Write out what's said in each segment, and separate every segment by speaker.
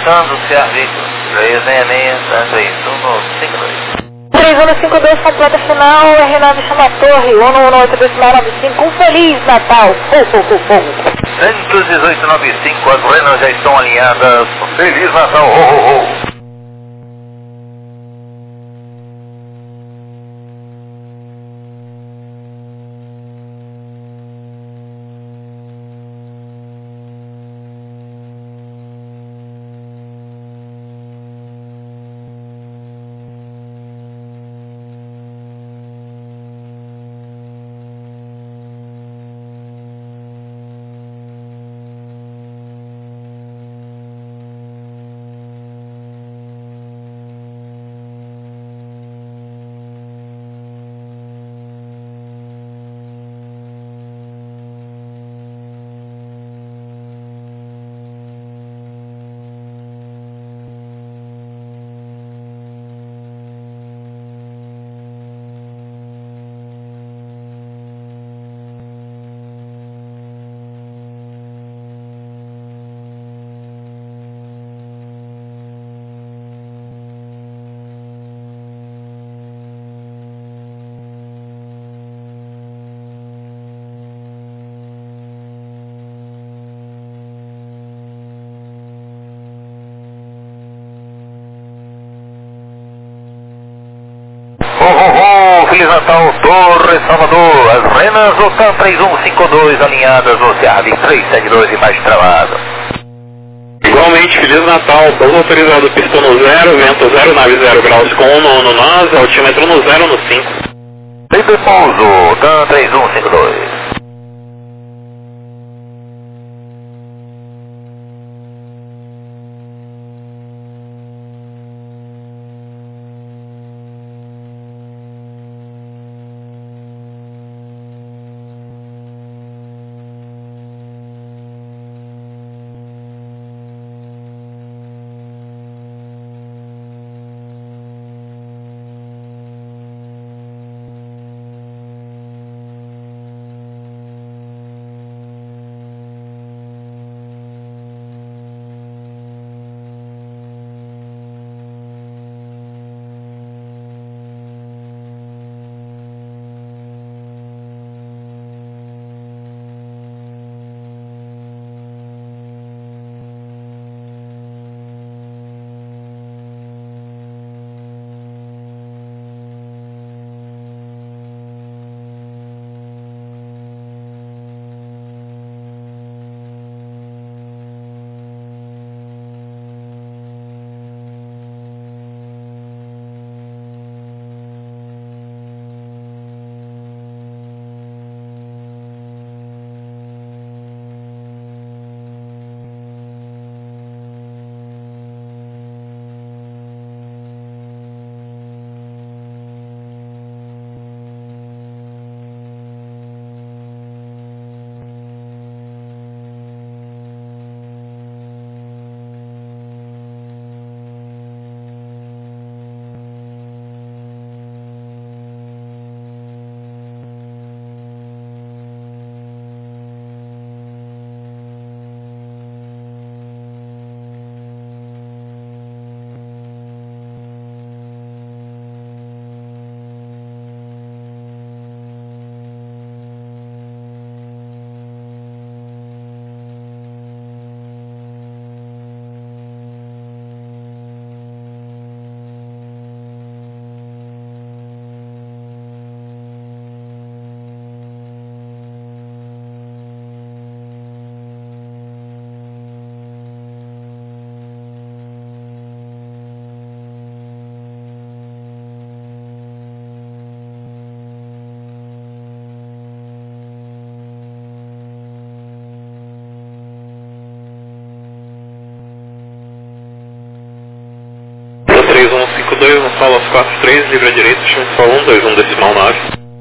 Speaker 1: Começando o serviço 366-3152.
Speaker 2: 3152, completa final, R9 chama a torre, 1182-95, um Feliz Natal, ho, ho, ho, ho.
Speaker 1: 11895, as renas já estão alinhadas, Feliz Natal, ho, ho, ho. Feliz Natal, Torre Salvador, as renas OTAN 3152 alinhadas no CAV 372 e mais travado.
Speaker 3: Igualmente, Feliz Natal, pouso autorizado, pista no 0, vento 0, nave 0 graus com 1 no NAS, altímetro no 0 no 5.
Speaker 1: Sempre pouso, OTAN 3152.
Speaker 3: Sala 3152, na sala 43, livre à direita, chama só 121 decimal 9.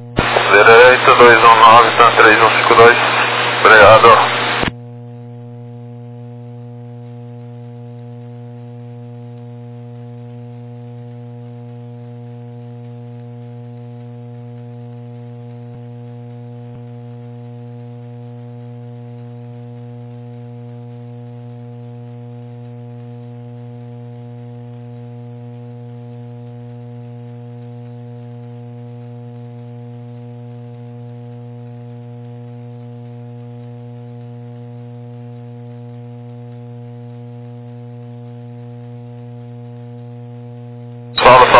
Speaker 1: Direito 219, tá 3152. Obrigado.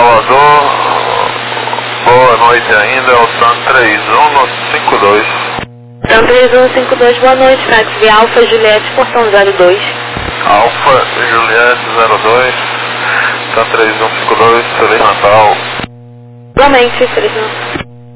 Speaker 1: Salvador, boa noite ainda, o TAM 3152.
Speaker 2: TAM 3152, boa noite, táxi Alfa Juliette, portão 02.
Speaker 1: Alfa Juliette 02, TAM 3152, Feliz Natal.
Speaker 2: Igualmente, Feliz Natal.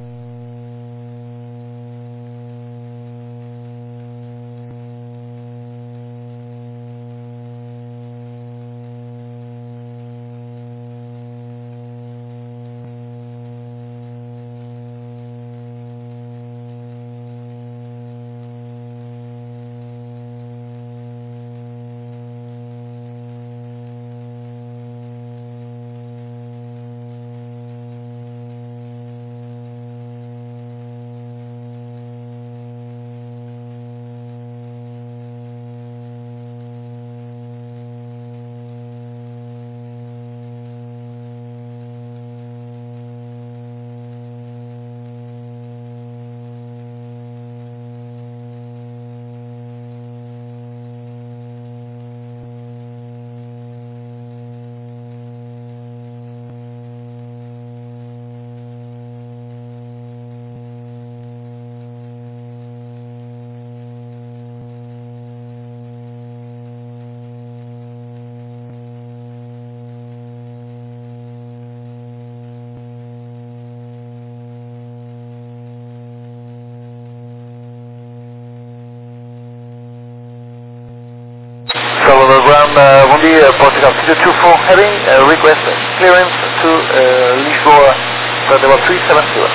Speaker 1: Salvador Ground, bom dia, Portugal City 24 heading, request clearance to Lisboa, flight level 370.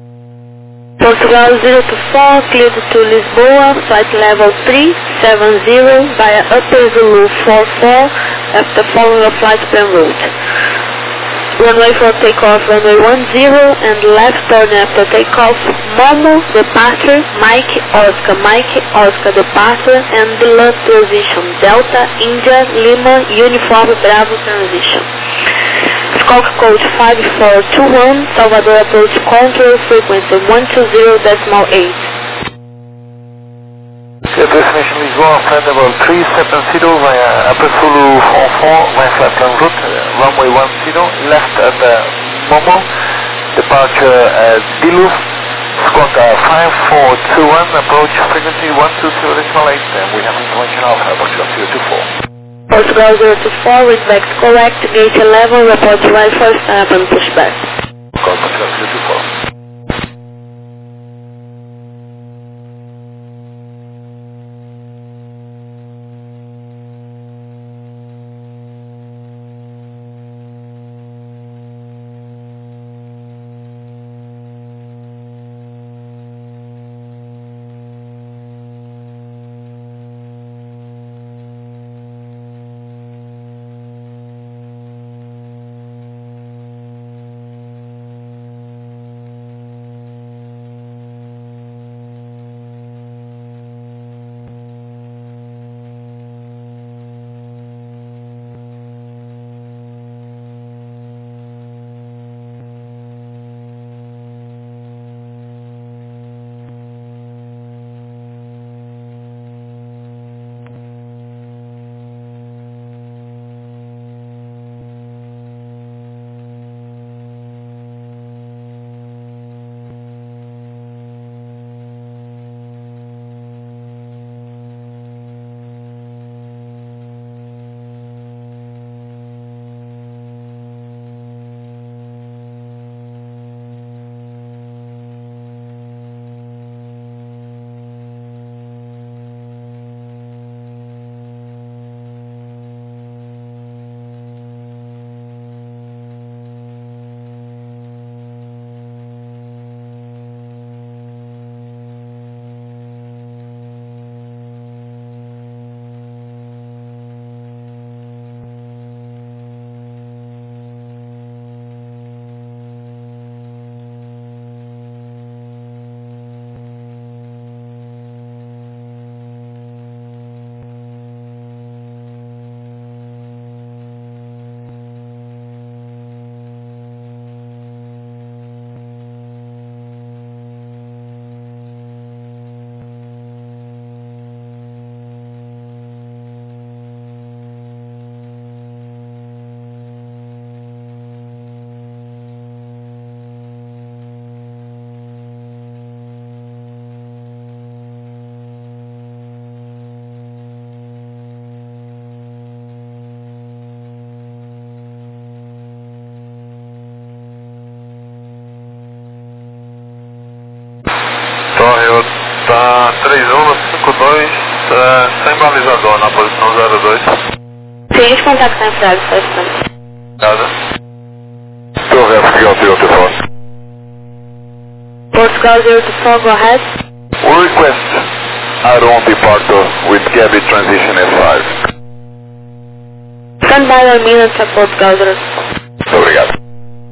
Speaker 2: Portugal 024, cleared to Lisboa, flight level 370 via Upper Zulu 44 after following a flight plan route. Runway for takeoff, runway 10 and left turn after takeoff, Momo, departure, Mike, Oscar, departure, and below position, Delta, India, Lima, Uniform, Bravo, transition. Squawk code 5421, Salvador approach control, frequency 120.8.
Speaker 1: Destination Lisboa, flight level 370 via Upper Zulu 44 via flight plan route, runway 10, left at Momo, departure Duluth, squawk 5421, approach frequency 120.8, and we have information of Portugal 024.
Speaker 2: Portugal 024, respect correct, gate 11, report right first stop and pushback.
Speaker 1: Portugal 024. Tá 3152, sem balizador na posição 02.
Speaker 2: Seguinte contato na Frag, só instante.
Speaker 1: Nada. Portugal 024.
Speaker 2: Portugal 024, go ahead.
Speaker 1: We request Aaron departure with Gabby transition F5.
Speaker 2: Stand by 1 minute para Portugal 024.
Speaker 1: Muito obrigado.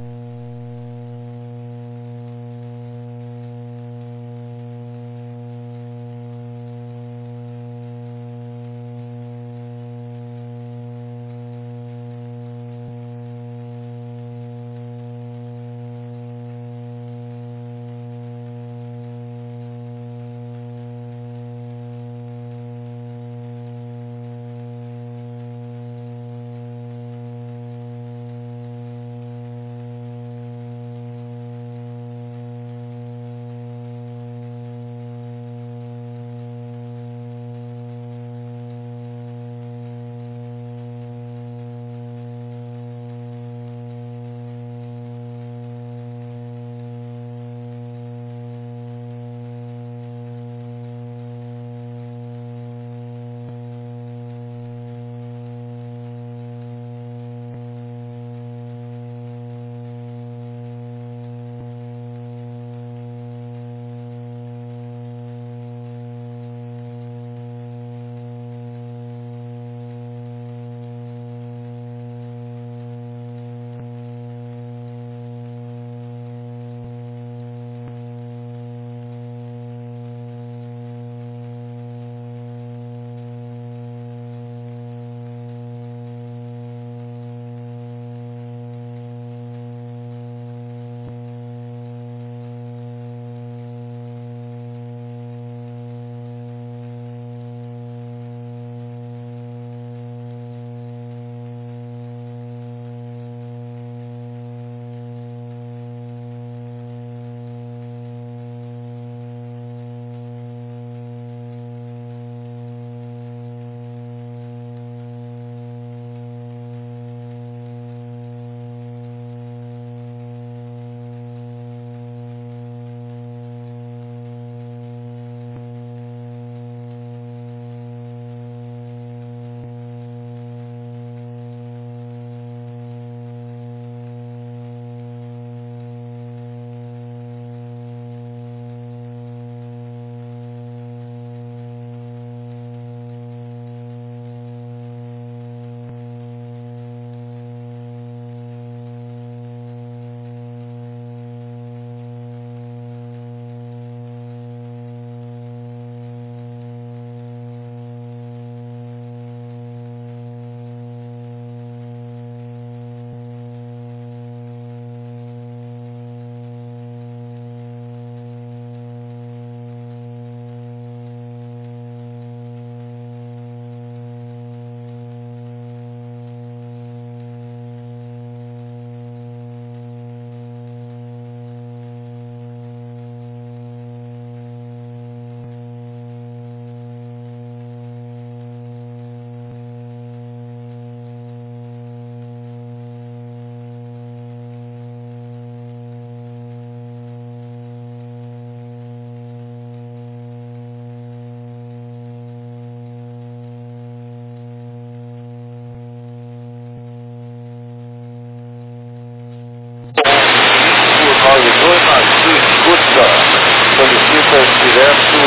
Speaker 1: Solicita direto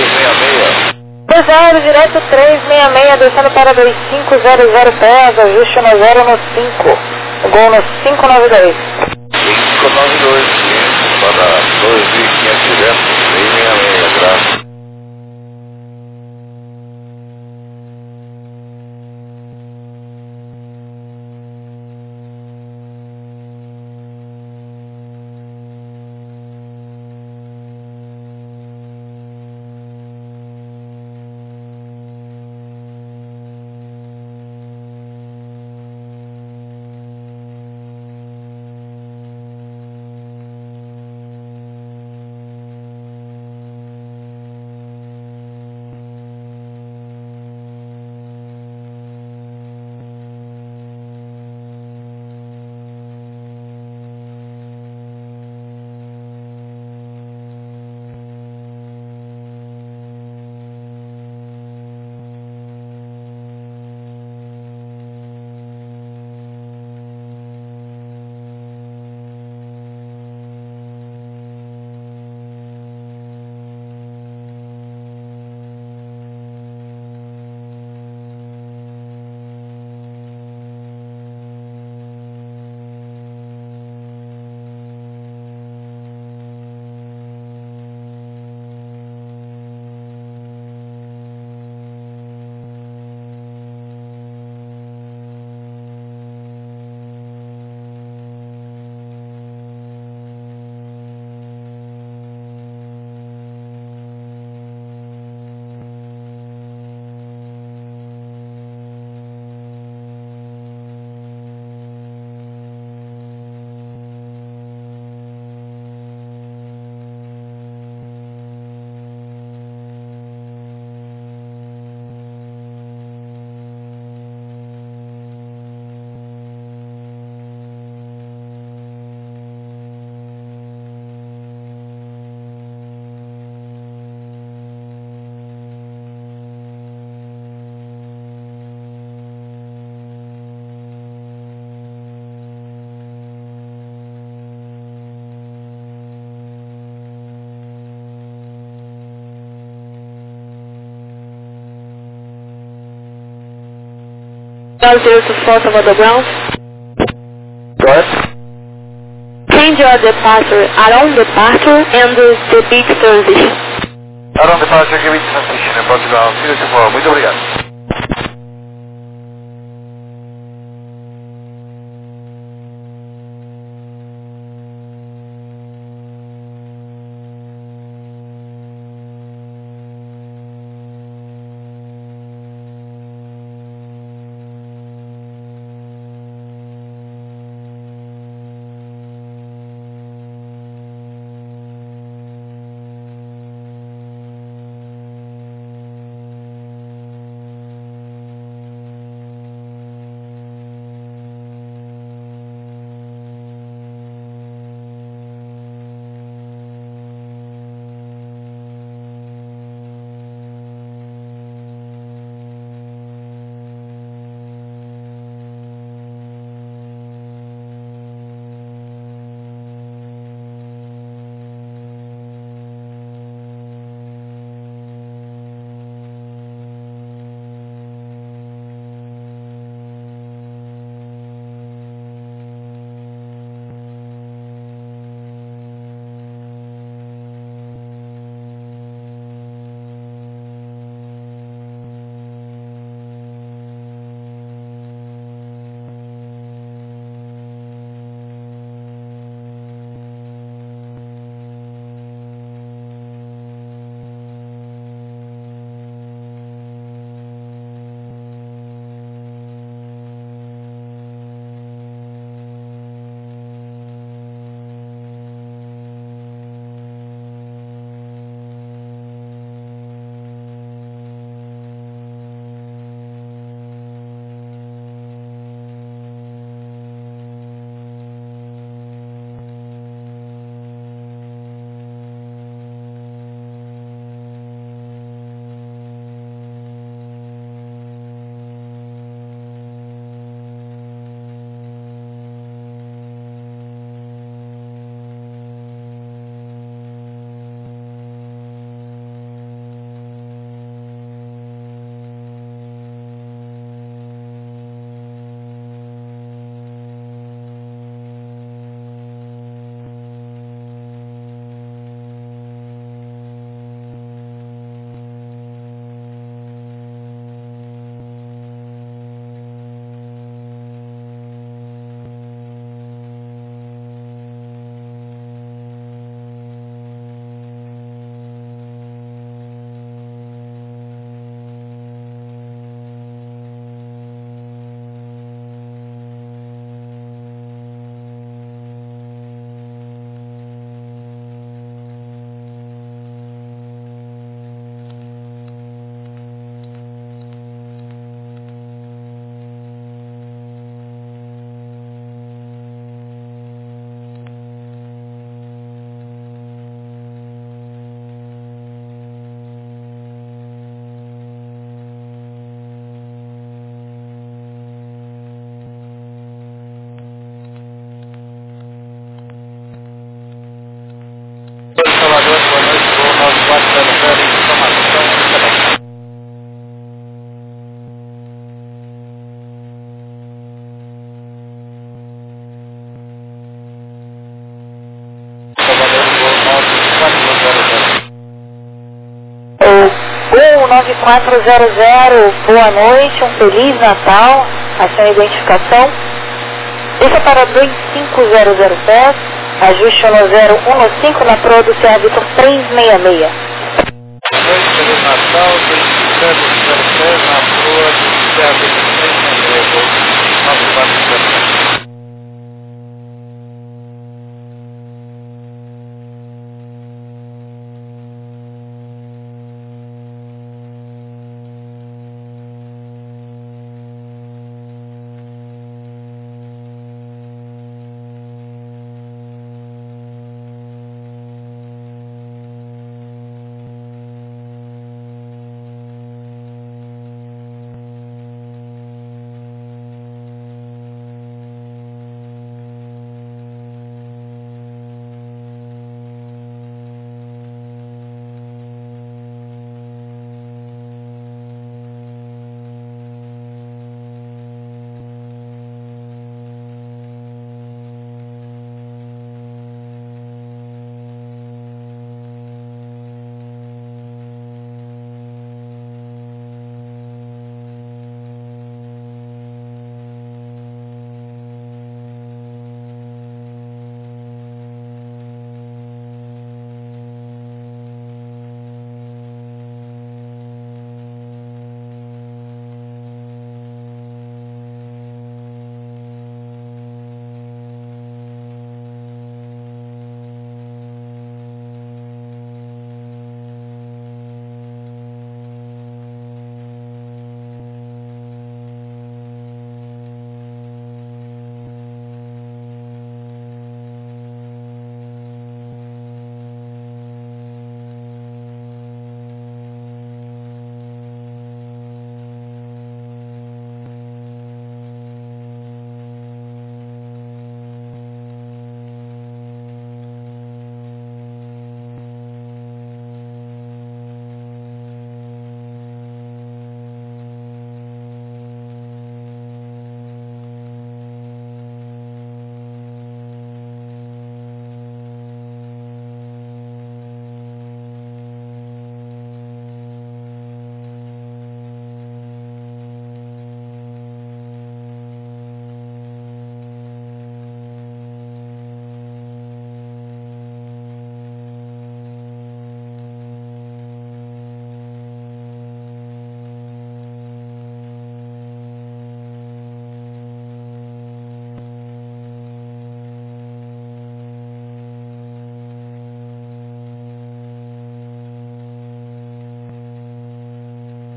Speaker 1: 366.
Speaker 2: Cruzeiro direto 366, descendo para 2500 pés, ajuste no 0 no 5. Gol no 592.
Speaker 1: 592, para 2.500 direto, 366, graças.
Speaker 2: 024 Salvador Ground.
Speaker 1: Go ahead.
Speaker 2: Change your departure, around departure and the beat transition.
Speaker 1: Around departure, give it transition in Portugal. 024. Muito obrigado. Salvador, boa noite, voo 9400, informação, excelente. Salvador, voo 9400.
Speaker 2: Gol 9400, boa noite, um Feliz Natal, a sua identificação. Deixa para 25000 pés, ajuste no 015 na proa do Serra Vitor 366.
Speaker 1: Boa noite, Feliz Natal, 25003 na proa do Serra Vitor 366, voo 9400.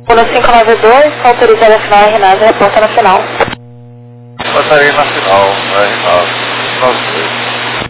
Speaker 2: Uno 592, autorizada final RNAS, reporta na final.
Speaker 1: Passaria na final, R9, 92.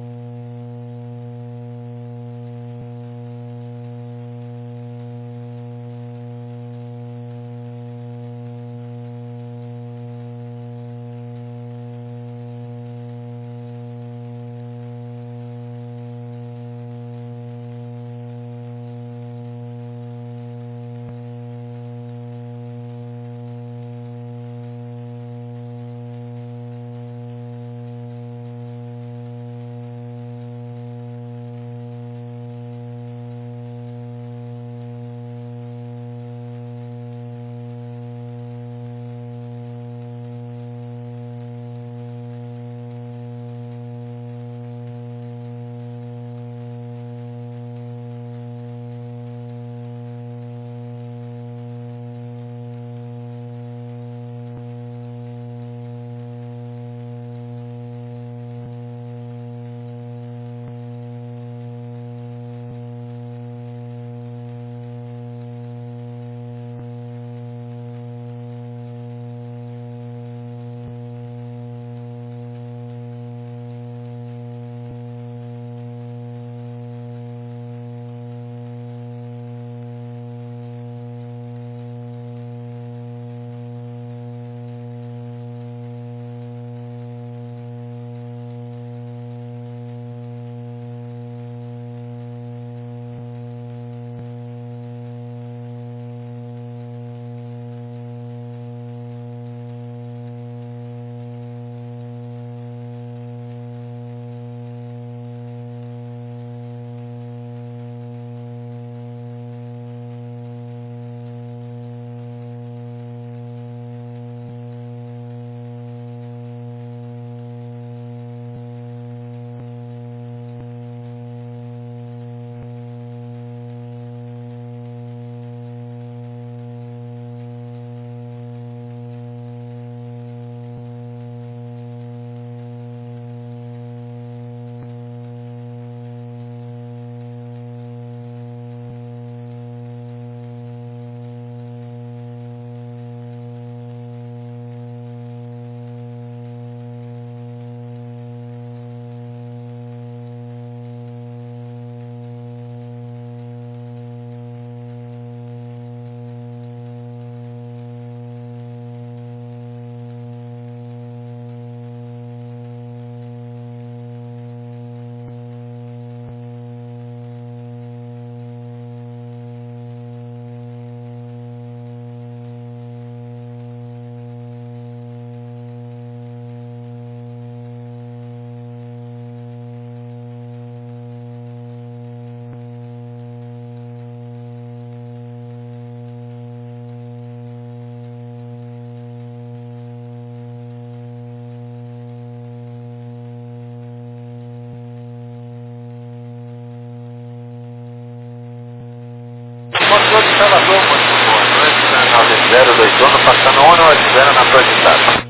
Speaker 1: Motor de Salvador, muito boa noite, 021, passando 180 na projetada.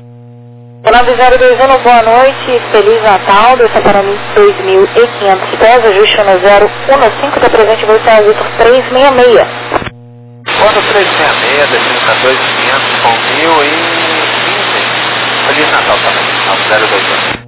Speaker 2: 9021, boa noite, Feliz Natal, desça para mim 2.500 pés, ajuste no 015, da presente você é Vitor 366.
Speaker 1: Quando 366, descendo para 2.500 com 1.015, Feliz Natal também, ao 021.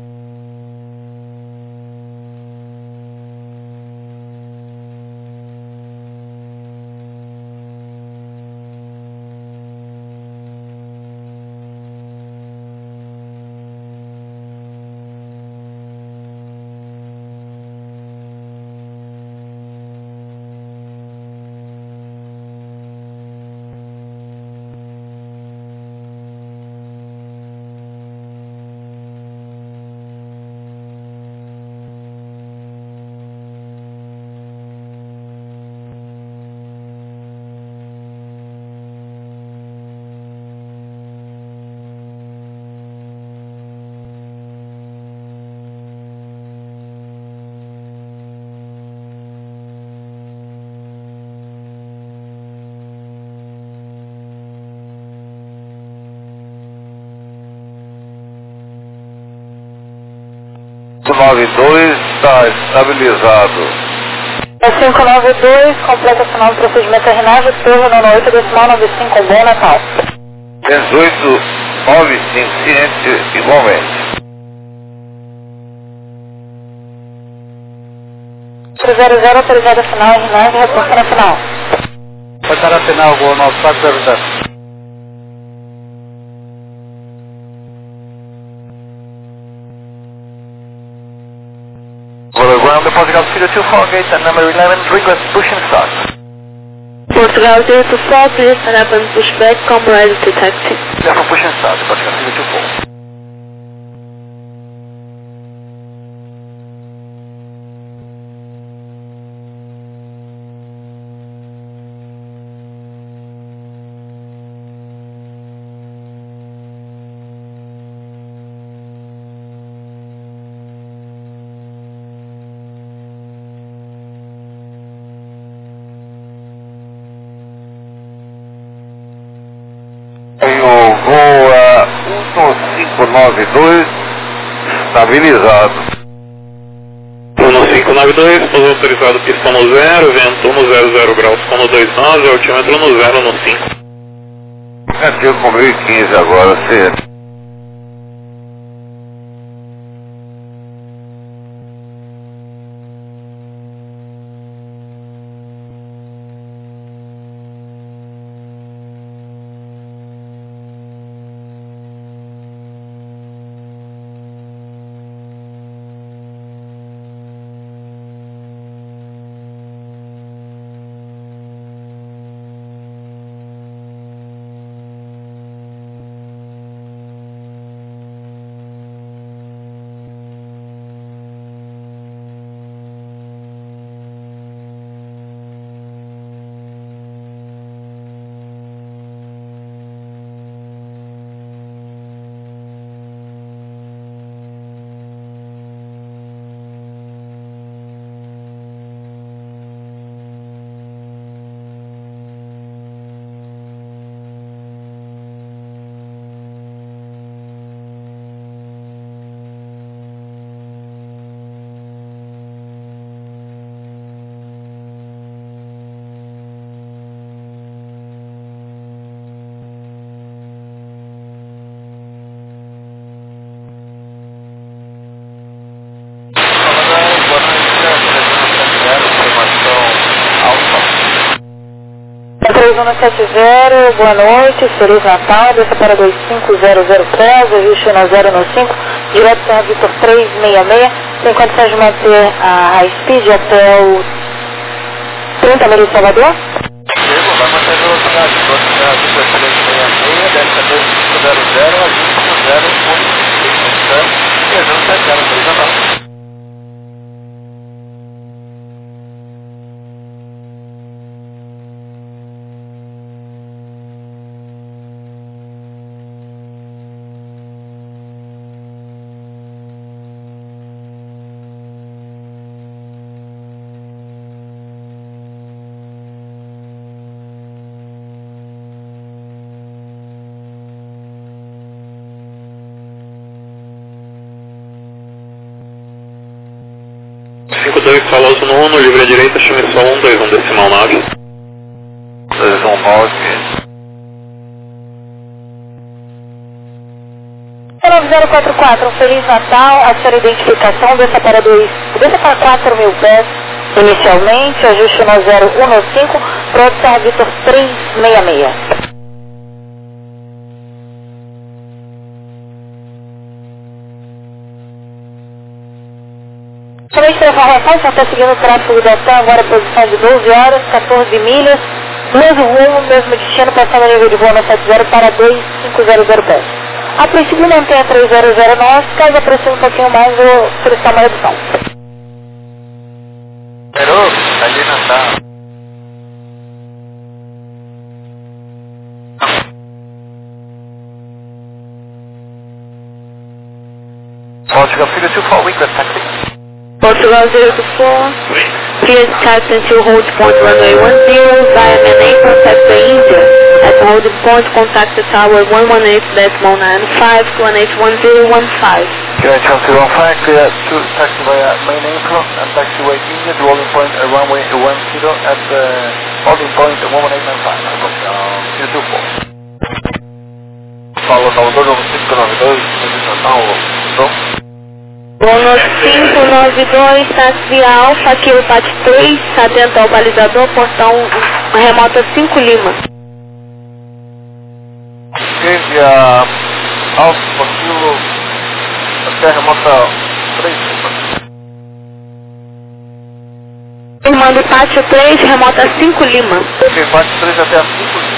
Speaker 1: O 92 está estabilizado.
Speaker 2: 592, completa final do procedimento RNAV, Torre 98, decimal 95, bom Natal.
Speaker 1: 1895, ciente igualmente.
Speaker 2: 300, autorizada final RNAV, reporta na final.
Speaker 1: Reportar na final, Gol 9400. Ground Portugal 024 gate and number 11, request push and start.
Speaker 2: Portugal 024, please stand up and push back, compromise detected.
Speaker 1: Therefore push and start, Portugal 024. Tem o voo 1592 estabilizado.
Speaker 3: 1592, pouso autorizado pista no 0, vento 100 graus, sono 29, altímetro no 0 no 5.
Speaker 1: Negativo com 1015 agora, se...
Speaker 2: Arizona 70, boa noite, Feliz Natal, desça para 2500 pés, ajuste na 095, direto para Vitor 366, tem condições de manter a high speed até o 30 milhas de Salvador?
Speaker 1: Chego, vai manter a velocidade, Vitor 366, desce a 2500, ajuste no 0.5, e ajuste a 0, Feliz Natal.
Speaker 3: Faloso no 1, livre à direita, chame só 121 decimal 9.
Speaker 1: 219.
Speaker 2: 9044, Feliz Natal, a sua identificação, desça para 4.000 pés inicialmente, ajuste no 0195, pronto para Vitor 366. Somente para informação, já está seguindo o tráfego da TAM, agora a posição de 12 horas, 14 milhas, mesmo rumo, mesmo destino, passando a nível de voo no 70 para 2500 pés. A princípio mantém a 3009, caso aprecie um pouquinho mais, eu vou solicitar uma redução.
Speaker 1: Pero, está ali na TAM. Portugal Figure 24, request taxi.
Speaker 2: Portugal 024, please taxi to hold point runway 10 via Manay, contact the India at hold loading point, contact the tower 118.95 to 181015.
Speaker 1: QNH 1015, clear to taxi via main inflow and taxiway India, rolling point runway 10 at holding point 11895. Paulo 592, Natal,
Speaker 2: Bônus 592, táxi Alfa, aqui o PAT 3, atento ao balizador, portão remota 5 Lima.
Speaker 1: India, Alfa, Kilo, até remota 3 Lima.
Speaker 2: Firmando PAT 3, remota 5 Lima.
Speaker 1: Ok, PAT 3 até 5 Lima.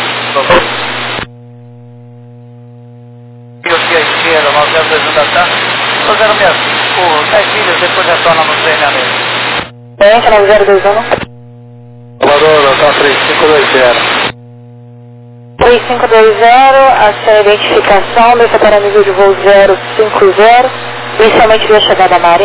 Speaker 1: E aqui à esquerda, 902 da tarde, 065, 10 milhas, depois retorna no treinamento.
Speaker 2: Entra 9021.
Speaker 1: Salvador, tá 3520.
Speaker 2: 3520, a sua identificação, deixa para nível de voo 050, inicialmente via chegada a Mari.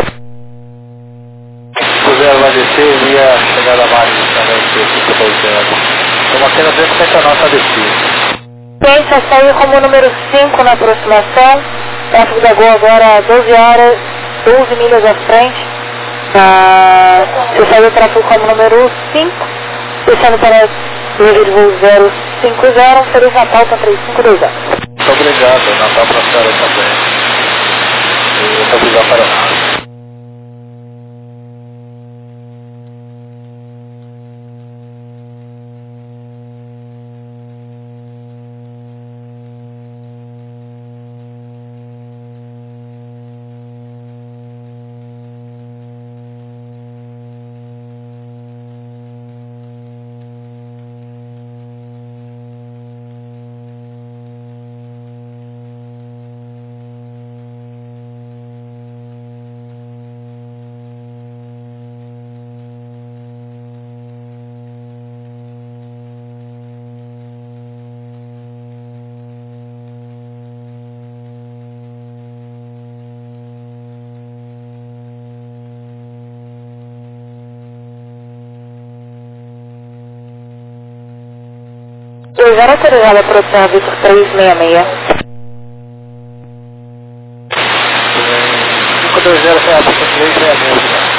Speaker 1: O 0 vai descer via chegada a Mari, também, 3520. Estamos aqui na frente da nossa descida.
Speaker 2: Pense a sair como número 5 na aproximação. Tráfego da Gol agora 12 horas, 12 milhas à frente. Você saiu o tráfego como número 5, descendo para nível de voo 050, Feliz Natal com 3520.
Speaker 1: Muito obrigado, Natal para a senhora também. E muito obrigado para nós.
Speaker 2: Eu já autorizada a produção Vitor 366.
Speaker 1: 520 foi a pista 366.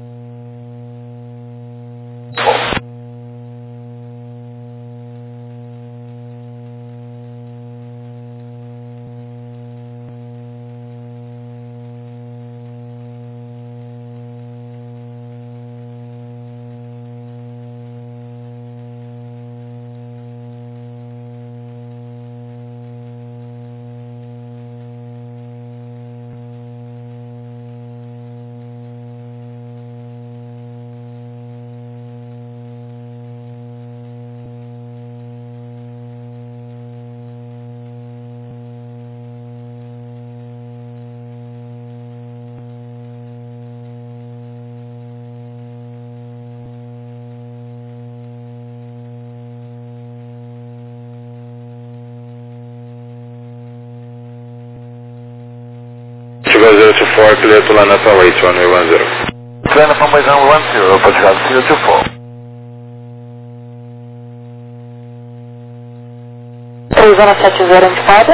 Speaker 3: Sugar 024, clear to land at await 1010.
Speaker 1: Clear from by 010, Portugal 024.
Speaker 2: 3070 indicada.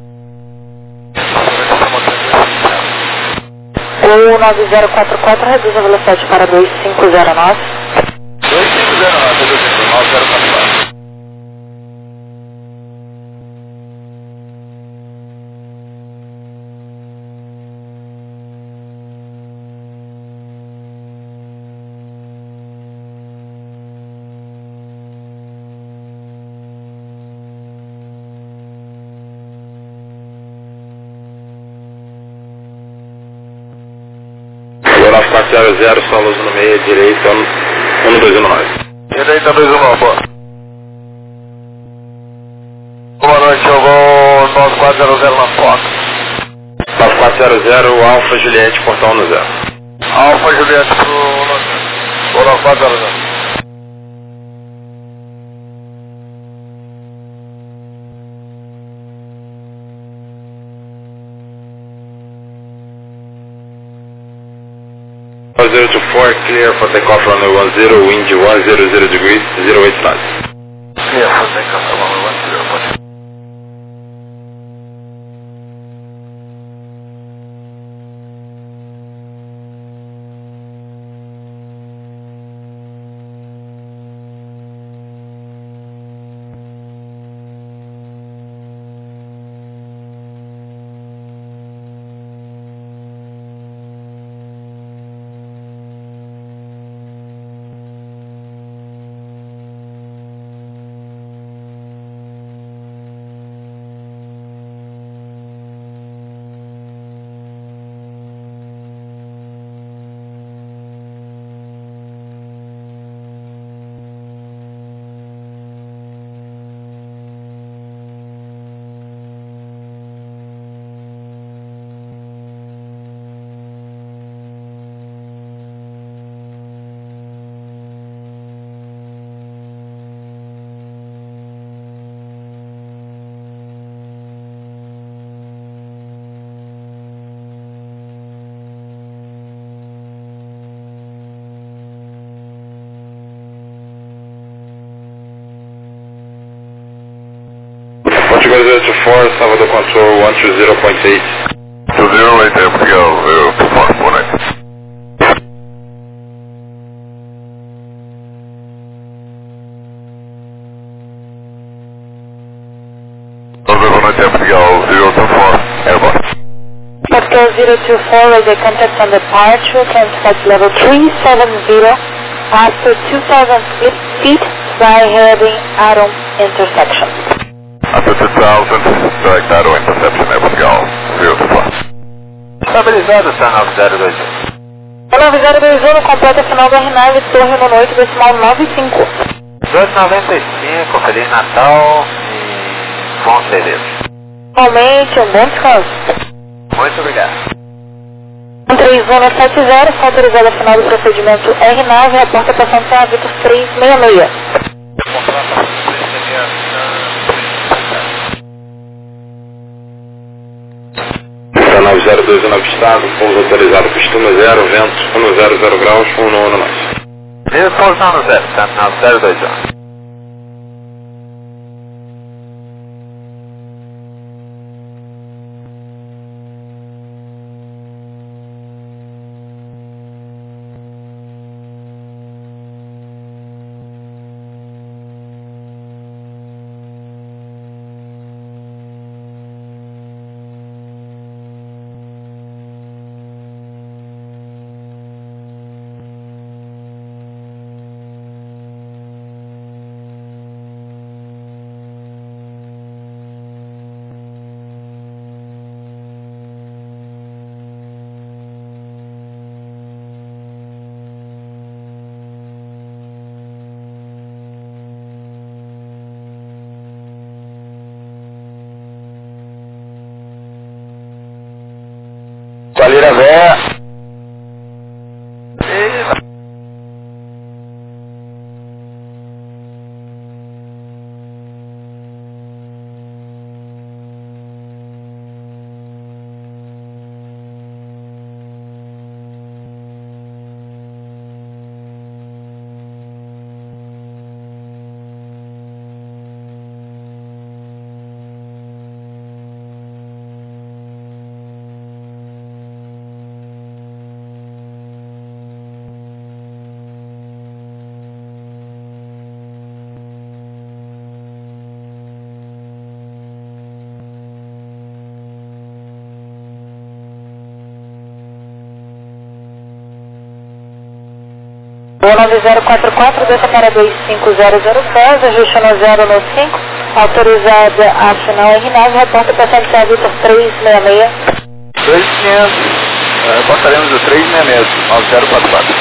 Speaker 2: 9044, reduz a velocidade para 2509.
Speaker 1: 2509, reduzindo, 9044.
Speaker 3: Agora 400, solos no meio, direita, 1219.
Speaker 1: Direita 219, boa. Boa noite, eu vou 9400 na foto.
Speaker 3: 9400, Alfa Juliette, portão no 0.
Speaker 1: Alfa Juliette pro 9400.
Speaker 3: Zero to 4, clear for takeoff runway 10, wind 100 degrees, 08 knots.
Speaker 1: Clear for takeoff,
Speaker 3: 024, Salvador Control 120.8.
Speaker 1: 20 there, Portugal 024, 190. Portugal 024, Airbus.
Speaker 2: Portugal 024, radio contact on departure, can flight level 370 after 2,000 feet by heading Atom intersection.
Speaker 1: After 2,000, direct Atom interception, Air Portugal 024. Estabilizado, está 9021.
Speaker 2: O 9021 completa final da RNAV, torre no noite, decimal 95.
Speaker 1: 295, Feliz Natal e bom feliz.
Speaker 2: Realmente, um bom descanso.
Speaker 1: Muito obrigado.
Speaker 2: 3170, está autorizada a final do procedimento RNAV, reporta passando sem Vitor 366.
Speaker 3: Está 9029 estado, pouso autorizado, costuma 0, vento 100 graus, 1 mais.
Speaker 1: Mesmo pousando 0, está 9021.
Speaker 3: Valira Véia.
Speaker 2: O 9044, desça para 2500 pés, ajuste no 0 no 5, autorizada a final RNAV, reporta passando sem Vitor 366.
Speaker 1: 2500, passaremos do 366, 9044.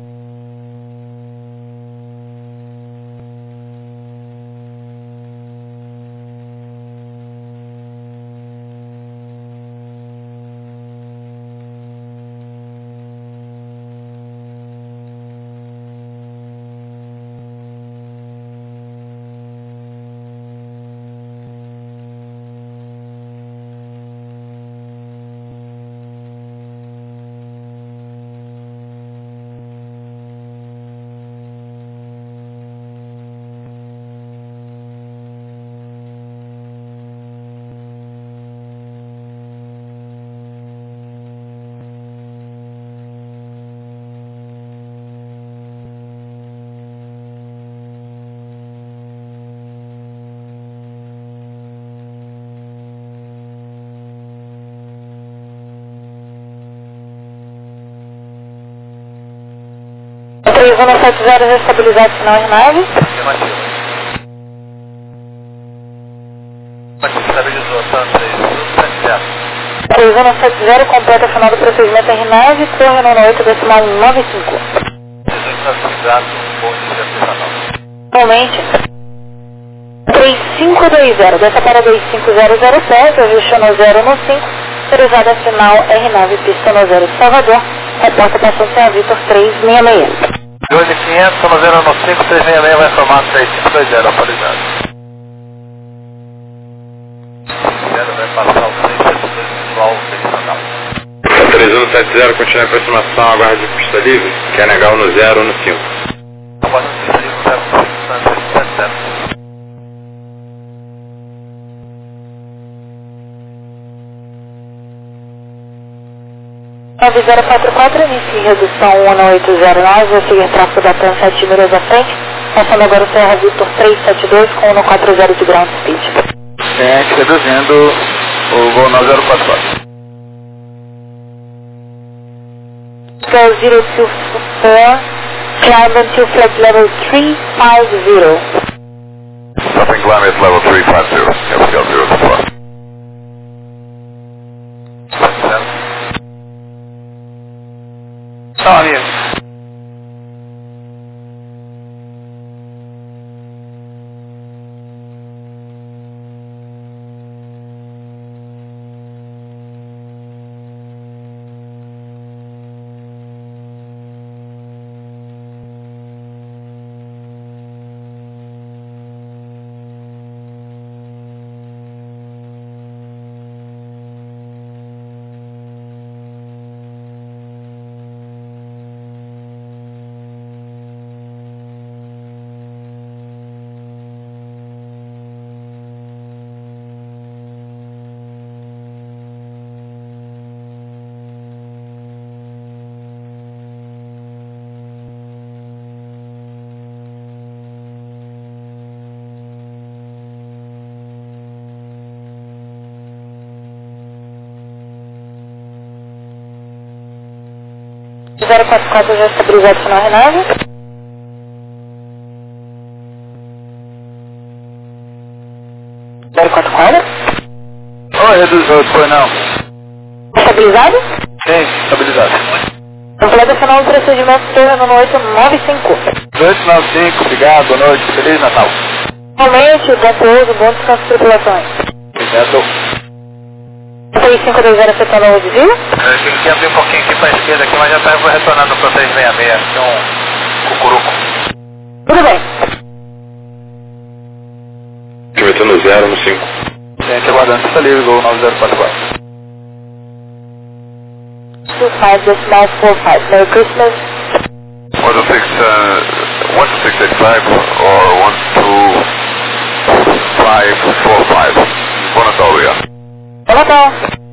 Speaker 2: O 3170 estabilizado final RNAV.
Speaker 1: Estabilizou, tá? 3170.
Speaker 2: 3170 completa final do procedimento RNAV, torre no 8, decimal 95.
Speaker 1: Estabilizado, bom dia artesanal.
Speaker 2: Realmente, 3520, desça para 2500 pés, ajuste no 0 no 5, autorizada a final RNAV, pista no 0 de Salvador, reporta passando sem Vitor 366.
Speaker 1: 2500, no 0 no 5, 366 vai informar 3520, autorizado. 0 vai passar o 372 visual operacional.
Speaker 3: 3170, continua a aproximação, aguarde de pista livre, quer negar no 0 no 5.
Speaker 1: Aguarde de pista livre, 0 no 5, 370.
Speaker 2: 9044, inicie redução 1809, vai seguir tráfego da TAM 7 milhas à frente, passando agora o Serra Victor 372 com 140 de ground speed.
Speaker 1: Reduzindo o voo 9044.
Speaker 2: Go 024, climb until flight level 350.
Speaker 1: Stopping climb at level 350, Capital 024. Tá, amigo.
Speaker 2: O 044 já estabilizado sinal Renave.
Speaker 1: Oi, foi não.
Speaker 2: Estabilizado?
Speaker 1: Sim, estabilizado.
Speaker 2: Completo final do procedimento Torre no 895.
Speaker 1: 895, obrigado, boa noite, Feliz Natal.
Speaker 2: Realmente, bom pouso, bom descanso de tripulações.
Speaker 1: Obrigado.
Speaker 2: 3520 afetando o desvio?
Speaker 1: Eu tenho que abrir um pouquinho aqui para a esquerda, aqui, mas já está retornando para o 366, tem um cucuruco.
Speaker 2: Tudo bem.
Speaker 3: Altimetro 0 no 5.
Speaker 1: Gente, aguardando, está livre, gol 9044.
Speaker 2: 25.45. Merry Christmas.
Speaker 1: 12685 or 12545. Bom Natal, obrigado.
Speaker 2: Bom Natal.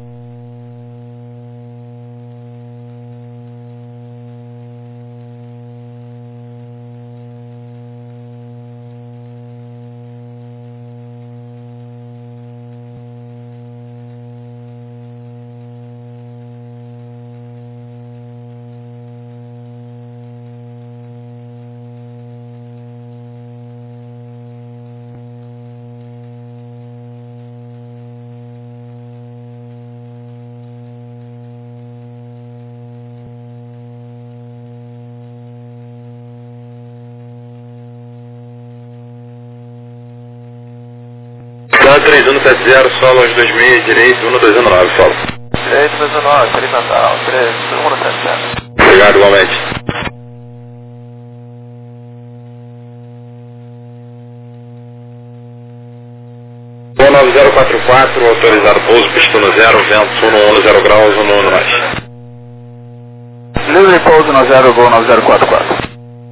Speaker 3: Tá 3170, solo aos 2000, direito 1219, solo.
Speaker 1: Direito 219, Feliz Natal, 3170.
Speaker 3: Obrigado, igualmente. Voo 9044, autorizado pouso, pistão 0, vento 110 graus, 1 mais.
Speaker 1: Livre pouso 90, gol 9044.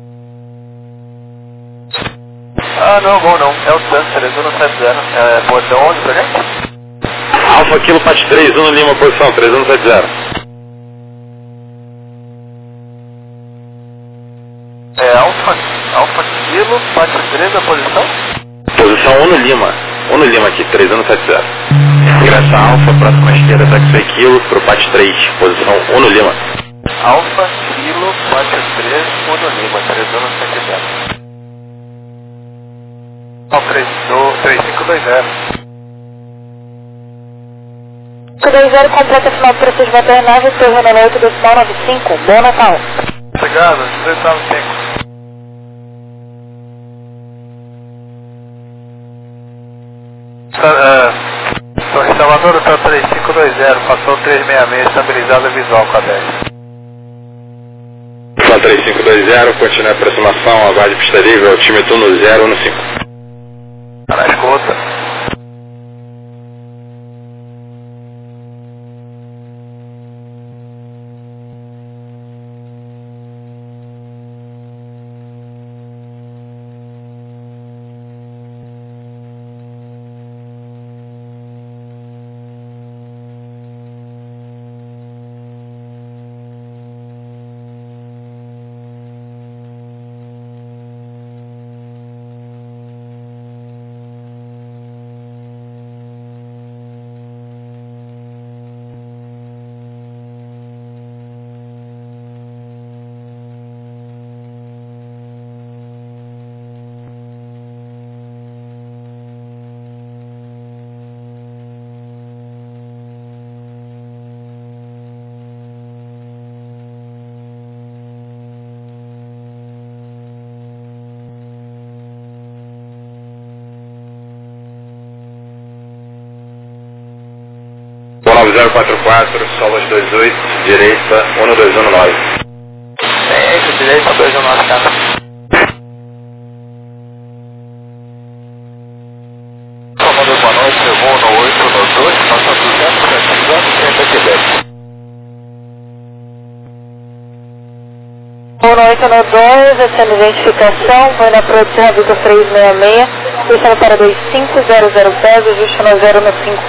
Speaker 1: Ah, não, bom não. É o TAM 3170. É, posição onde pra gente?
Speaker 3: Alfa Kilo Pat 3, 1 Lima, posição 3170.
Speaker 1: É Alfa Kilo, Pat 3, a posição?
Speaker 3: Posição 1 Lima. 1 Lima aqui, 3170. Ingressa Alfa, próxima esquerda, taxi Kilo, pro Pat 3, posição 1 Lima.
Speaker 1: Alfa Kilo, Pat 3, 1 Lima, 3170. 3520.
Speaker 2: 520 completa final do procedimento Renave, Torre no 825. Bom Natal.
Speaker 1: Obrigado, 395. Torre Salvador, está 3520, passou 366, estabilizada visual com a 10.
Speaker 3: Só 3520, continue a aproximação, aguarde pista livre, altímetro no 0 no 5.
Speaker 1: Tá na escuta.
Speaker 3: 9044, Solas 28, direita, 1219.
Speaker 1: Ciência, direita, 219, cara. Comando, boa noite, eu vou no 812, passa 200, 30 Quebec.
Speaker 2: Boa noite, no 2, essa é a identificação, foi na produção Vitor 366, deixando para 2500 pés, ajuste no 0 no 5.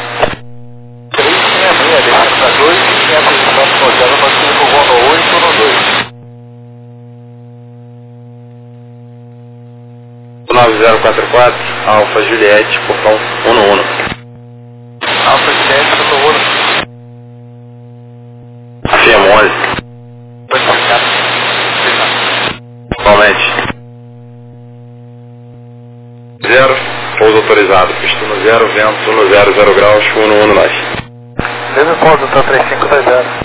Speaker 1: 366, deixando para 2, 500 no 0, nós temos o voo no 8 no 2.
Speaker 3: 9044, Alfa Juliette, portão 11.
Speaker 1: Alfa Juliette, no 1.
Speaker 3: FM 11.
Speaker 1: Pode ficar.
Speaker 3: Atualmente. 0, pouso autorizado, pista no 0, vento no 0 graus, 11 nós.
Speaker 1: Mesmo ponto, tá 3520.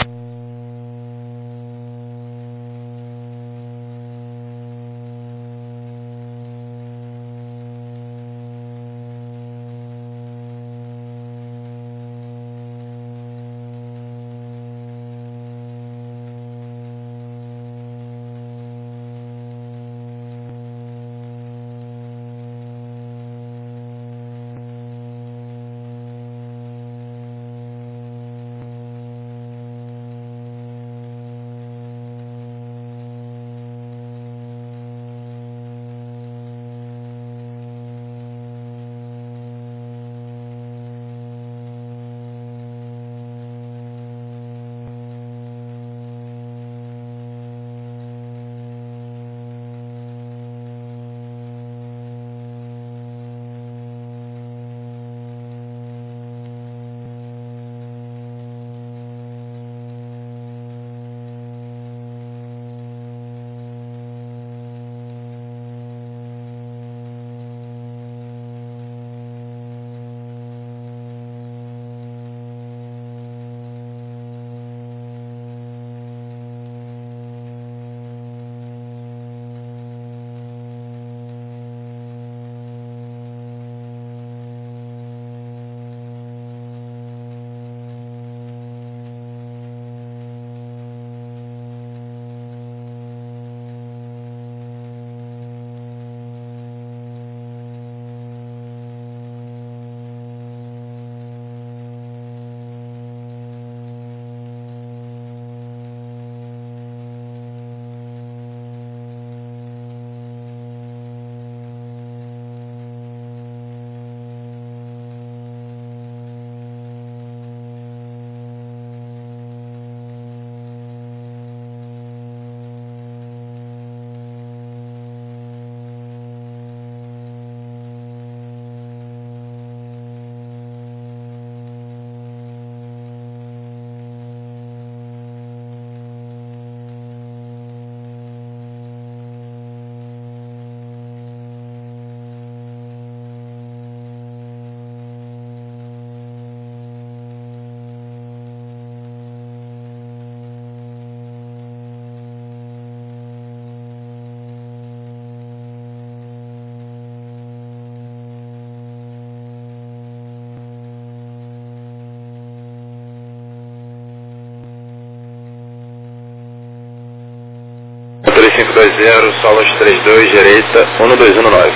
Speaker 3: O 3520, Solas 32, direita, 1219.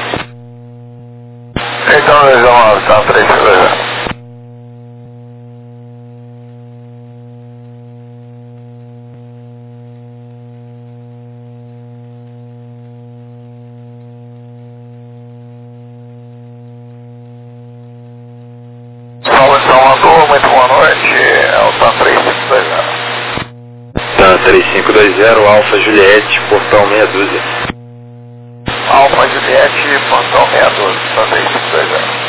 Speaker 1: Então, 219, tá 3520. Muito boa noite, é o TAM 3520.
Speaker 3: TAM 3520, Alfa Juliette, portão meia dúzia.
Speaker 1: Alfa Juliette, portão 612, TAM 3520.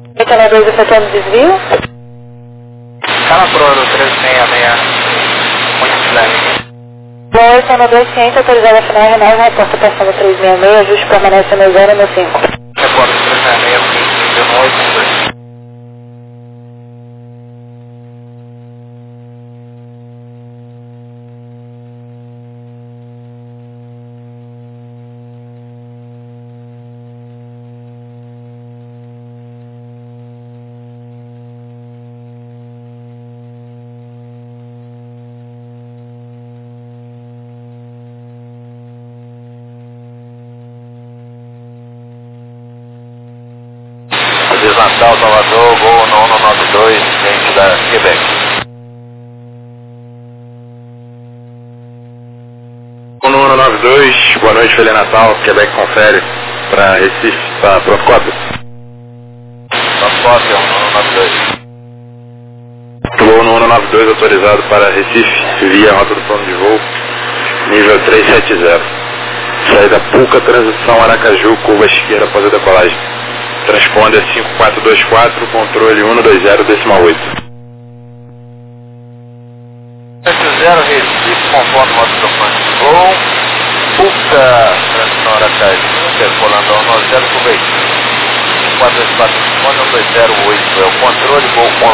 Speaker 2: 892 efetuando desvio.
Speaker 1: Calabroro 366, muito silêncio.
Speaker 2: Bom, 892 ciência, autorizada a final renal, reporta passando 366, ajuste permanece no 0 no 5.
Speaker 1: Reporta 366, 15, 182. Natal, Salvador, voo 1192, gente da Quebec.
Speaker 3: 1192, boa noite, Feliz Natal, Quebec confere para Recife, tá pronto, cópia?
Speaker 1: Pronto, cópia, 1192.
Speaker 3: Voo 1192 autorizado para Recife, via rota do plano de voo, nível 370. Saída Puca, transição Aracaju, curva esquerda após a decolagem. Transponder 5424, controle 120,8.
Speaker 1: 70 Recife, conforme modo do plano de voo. Puca, transição Aracaju, circulando 10, curva esquerda. 424, 120,8 é o controle, voo